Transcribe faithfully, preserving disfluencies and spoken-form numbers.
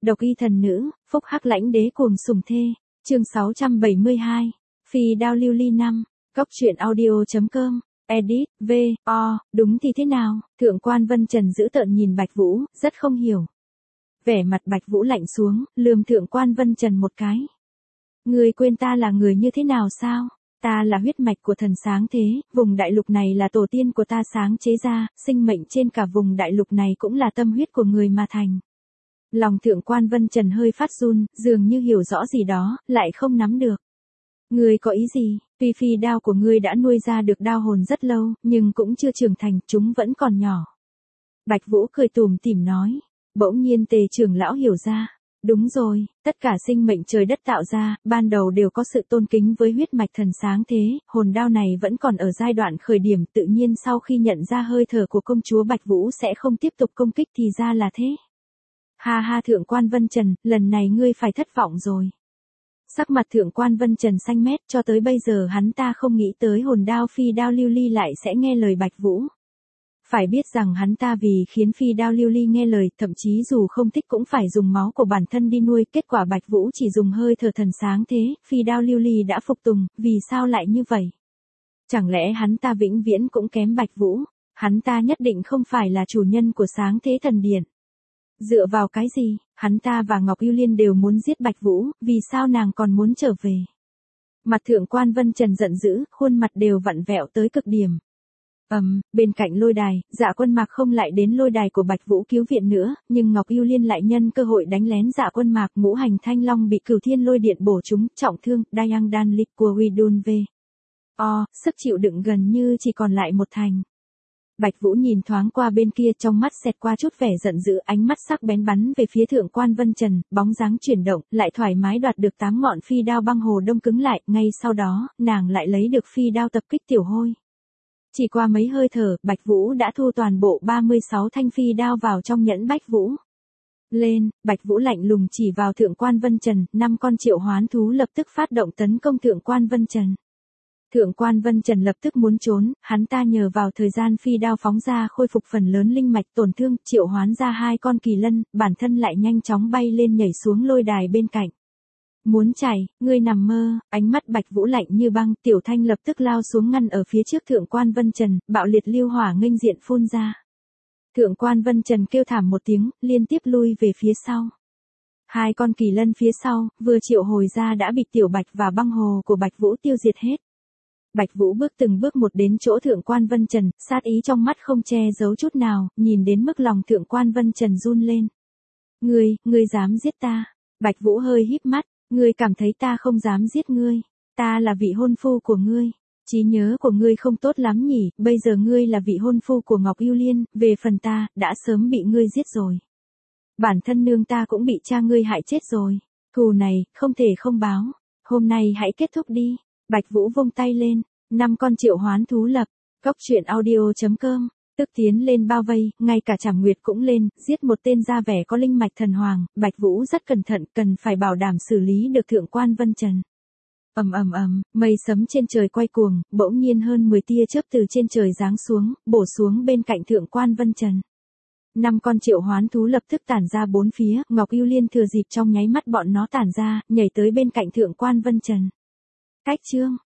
Độc y thần nữ, phúc hắc lãnh đế cuồng sủng thê. Chương sáu trăm bảy mươi hai. Phi đao lưu ly năm. Cốc truyện audio chấm com. Edit, V, O, đúng thì thế nào? Thượng quan Vân Trần giữ tợn nhìn Bạch Vũ, rất không hiểu. Vẻ mặt Bạch Vũ lạnh xuống, lườm thượng quan Vân Trần một cái. Người quên ta là người như thế nào sao? Ta là huyết mạch của thần sáng thế, vùng đại lục này là tổ tiên của ta sáng chế ra, sinh mệnh trên cả vùng đại lục này cũng là tâm huyết của người mà thành. Lòng thượng quan Vân Trần hơi phát run, dường như hiểu rõ gì đó, lại không nắm được. Ngươi có ý gì? Tuy phi đao của ngươi đã nuôi ra được đao hồn rất lâu, nhưng cũng chưa trưởng thành, chúng vẫn còn nhỏ. Bạch Vũ cười tủm tỉm nói. Bỗng nhiên Tề trưởng lão hiểu ra. Đúng rồi, tất cả sinh mệnh trời đất tạo ra, ban đầu đều có sự tôn kính với huyết mạch thần sáng thế, hồn đao này vẫn còn ở giai đoạn khởi điểm, tự nhiên sau khi nhận ra hơi thở của công chúa Bạch Vũ sẽ không tiếp tục công kích thì ra là thế. Ha ha thượng quan Vân Trần, lần này ngươi phải thất vọng rồi. Sắc mặt thượng quan Vân Trần xanh mét, cho tới bây giờ hắn ta không nghĩ tới hồn đao phi đao lưu ly lại sẽ nghe lời Bạch Vũ. Phải biết rằng hắn ta vì khiến phi đao lưu ly nghe lời, thậm chí dù không thích cũng phải dùng máu của bản thân đi nuôi, kết quả Bạch Vũ chỉ dùng hơi thở thần sáng thế, phi đao lưu ly đã phục tùng, vì sao lại như vậy? Chẳng lẽ hắn ta vĩnh viễn cũng kém Bạch Vũ? Hắn ta nhất định không phải là chủ nhân của sáng thế thần điện. Dựa vào cái gì, hắn ta và Ngọc Yêu Liên đều muốn giết Bạch Vũ, vì sao nàng còn muốn trở về? Mặt thượng quan Vân Trần giận dữ, khuôn mặt đều vặn vẹo tới cực điểm. Ầm, um, bên cạnh lôi đài, Dạ Quân Mạc không lại đến lôi đài của Bạch Vũ cứu viện nữa, nhưng Ngọc Yêu Liên lại nhân cơ hội đánh lén Dạ Quân Mạc, ngũ hành thanh long bị Cửu Thiên lôi điện bổ trúng, trọng thương, Dayang Dan Lik của Widun V. O, sức chịu đựng gần như chỉ còn lại một thành. Bạch Vũ nhìn thoáng qua bên kia, trong mắt xẹt qua chút vẻ giận dữ, ánh mắt sắc bén bắn về phía thượng quan Vân Trần, bóng dáng chuyển động, lại thoải mái đoạt được tám ngọn phi đao băng hồ đông cứng lại, ngay sau đó, nàng lại lấy được phi đao tập kích tiểu hôi. Chỉ qua mấy hơi thở, Bạch Vũ đã thu toàn bộ ba mươi sáu thanh phi đao vào trong nhẫn Bách Vũ. Lên, Bạch Vũ lạnh lùng chỉ vào thượng quan Vân Trần, năm con triệu hoán thú lập tức phát động tấn công thượng quan Vân Trần. Thượng quan Vân Trần lập tức muốn trốn, hắn ta nhờ vào thời gian phi đao phóng ra khôi phục phần lớn linh mạch tổn thương, triệu hoán ra hai con kỳ lân, bản thân lại nhanh chóng bay lên nhảy xuống lôi đài bên cạnh. Muốn chạy, ngươi nằm mơ, ánh mắt Bạch Vũ lạnh như băng, Tiểu Thanh lập tức lao xuống ngăn ở phía trước thượng quan Vân Trần, bạo liệt lưu hỏa nghênh diện phun ra. Thượng quan Vân Trần kêu thảm một tiếng, liên tiếp lui về phía sau. Hai con kỳ lân phía sau, vừa triệu hồi ra đã bị Tiểu Bạch và băng hồ của Bạch Vũ tiêu diệt hết. Bạch Vũ bước từng bước một đến chỗ thượng quan Vân Trần, sát ý trong mắt không che giấu chút nào, nhìn đến mức lòng thượng quan Vân Trần run lên. Ngươi, ngươi dám giết ta? Bạch Vũ hơi híp mắt, ngươi cảm thấy ta không dám giết ngươi? Ta là vị hôn phu của ngươi. Trí nhớ của ngươi không tốt lắm nhỉ, bây giờ ngươi là vị hôn phu của Ngọc Yêu Liên, về phần ta, đã sớm bị ngươi giết rồi. Bản thân nương ta cũng bị cha ngươi hại chết rồi. Thù này, không thể không báo. Hôm nay hãy kết thúc đi. Bạch Vũ vung tay lên, năm con triệu hoán thú lập, cốc truyện audio chấm com, tức tiến lên bao vây, ngay cả Trảm Nguyệt cũng lên, giết một tên ra vẻ có linh mạch thần hoàng, Bạch Vũ rất cẩn thận, cần phải bảo đảm xử lý được thượng quan Vân Trần. Ầm ầm ầm, mây sấm trên trời quay cuồng, bỗng nhiên hơn mười tia chớp từ trên trời giáng xuống, bổ xuống bên cạnh thượng quan Vân Trần. Năm con triệu hoán thú lập tức tản ra bốn phía, Ngọc Yêu Liên thừa dịp trong nháy mắt bọn nó tản ra, nhảy tới bên cạnh thượng quan Vân Trần. Cách chương